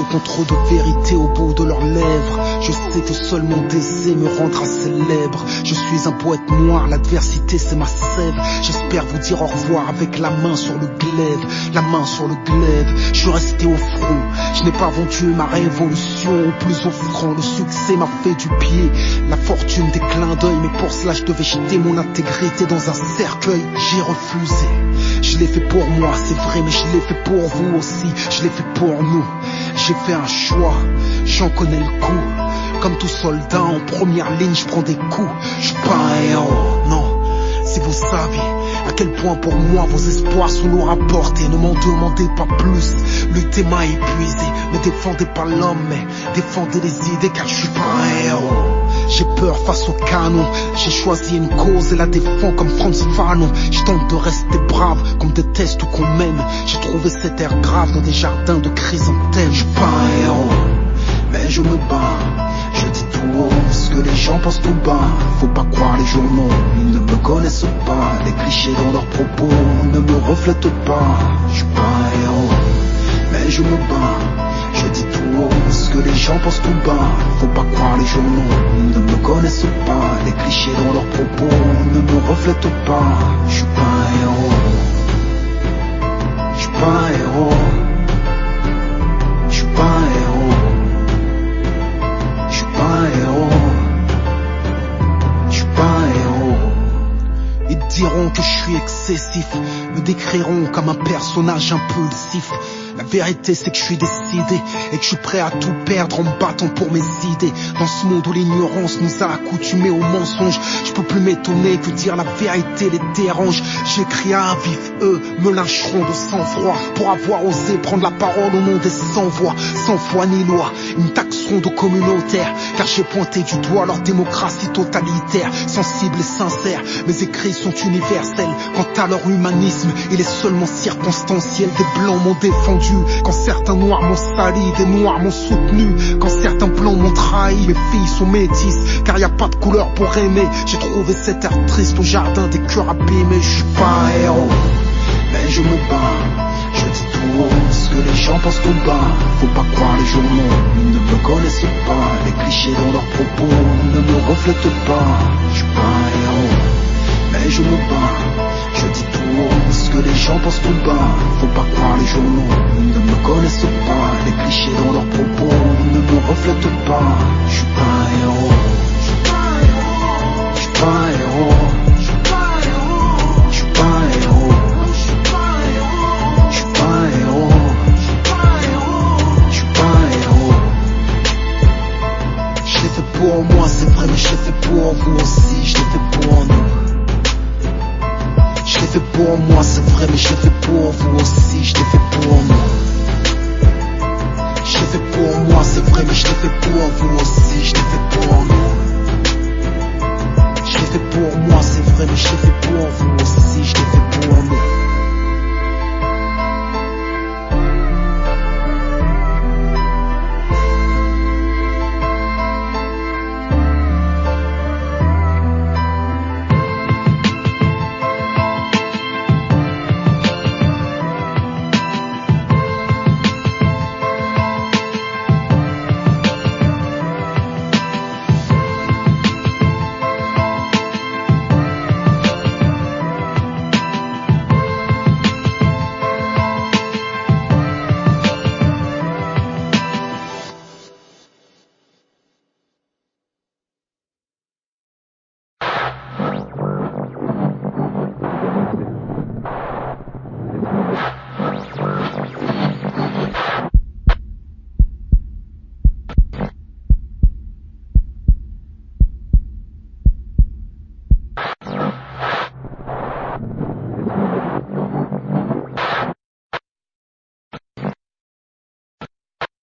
rencontre trop de vérité au bout de leurs lèvres. Je sais que seul mon désir me rendra célèbre. Je suis un poète noir, l'adversité c'est ma sève. J'espère vous dire au revoir avec la main sur le glaive. La main sur le glaive, je suis resté au front. Je n'ai pas vendu ma révolution au plus offrant. Le succès m'a fait du pied, la fortune des clins d'œil. Mais pour cela je devais jeter mon intégrité dans un cercueil. J'ai refusé, je l'ai fait pour moi c'est vrai, mais je l'ai fait pour vous aussi. Je l'ai fait pour nous, j'ai fait un choix, j'en connais le coup. Comme tout soldat en première ligne, je prends des coups. Je suis pas un héros, non. Si vous saviez à quel point pour moi vos espoirs sont lourds à porter, ne m'en demandez pas plus. Lutter m'a épuisé, ne défendez pas l'homme, mais défendez les idées, car je suis pas un héros. J'ai peur face au canon, j'ai choisi une cause et la défends comme Frantz Fanon. Je tente de rester brave, qu'on me déteste ou qu'on m'aime. J'ai trouvé cet air grave dans des jardins de chrysanthèmes. Je suis pas un héros, mais je me bats. Je dis tout haut ce que les gens pensent tout bas. Faut pas croire les journaux, ils ne me connaissent pas. Les clichés dans leurs propos ne me reflètent pas. Je suis pas un héros, mais je me bats. Je dis tout haut ce que les gens pensent tout bas. Faut pas croire les journaux, ils ne me connaissent pas. Les clichés dans leurs propos ne me reflètent pas. Je suis pas un héros, je suis pas un héros, je suis pas un héros. Je suis pas un héros, je suis pas un héros. Ils diront que je suis excessif, me décriront comme un personnage impulsif. La vérité c'est que je suis décidé et que je suis prêt à tout perdre en me battant pour mes idées. Dans ce monde où l'ignorance nous a accoutumés aux mensonges, je peux plus m'étonner que dire la vérité les dérange. J'écris à un vif, eux me lyncheront de sang-froid pour avoir osé prendre la parole au nom des sans-voix. Sans foi ni loi, ils me taxeront de communautaire, car j'ai pointé du doigt leur démocratie totalitaire. Sensible et sincère, mes écrits sont universels. Quant à leur humanisme, il est seulement circonstanciel. Des blancs m'ont défendu quand certains noirs m'ont sali, des noirs m'ont soutenu quand certains blancs m'ont trahi. Mes filles sont métisses car y a pas de couleur pour aimer. J'ai trouvé cet air triste au jardin des cœurs abîmés. Je suis pas un héros, mais je me bats. Je dis tout haut ce que les gens pensent tout bas. Faut pas croire les journaux, ils ne me connaissent pas. Les clichés dans leurs propos ne me reflètent pas. Je suis pas un héros, mais je me bats. Je dis tout haut ce que les gens pensent tout bas. Faut pas croire les journaux, ils ne me connaissent pas. Les clichés dans leurs propos ne me reflètent pas. Je suis pas un héros, je suis pas un héros, je suis pas un héros, je suis pas un héros, je suis pas un héros, je suis pas un héros, je suis pas un héros, je suis pas un héros. Je l'ai fait pour moi, c'est vrai, mais je l'ai fait pour vous aussi. Je l'ai fait pour nous. Je l'ai fait pour moi, c'est vrai, mais je l'ai fait pour vous aussi. Je l'ai fait pour nous. Je l'ai fait pour moi, c'est vrai, mais je l'ai fait pour vous aussi. Je l'ai fait pour nous. Je l'ai fait pour moi, c'est vrai, mais je l'ai fait pour vous.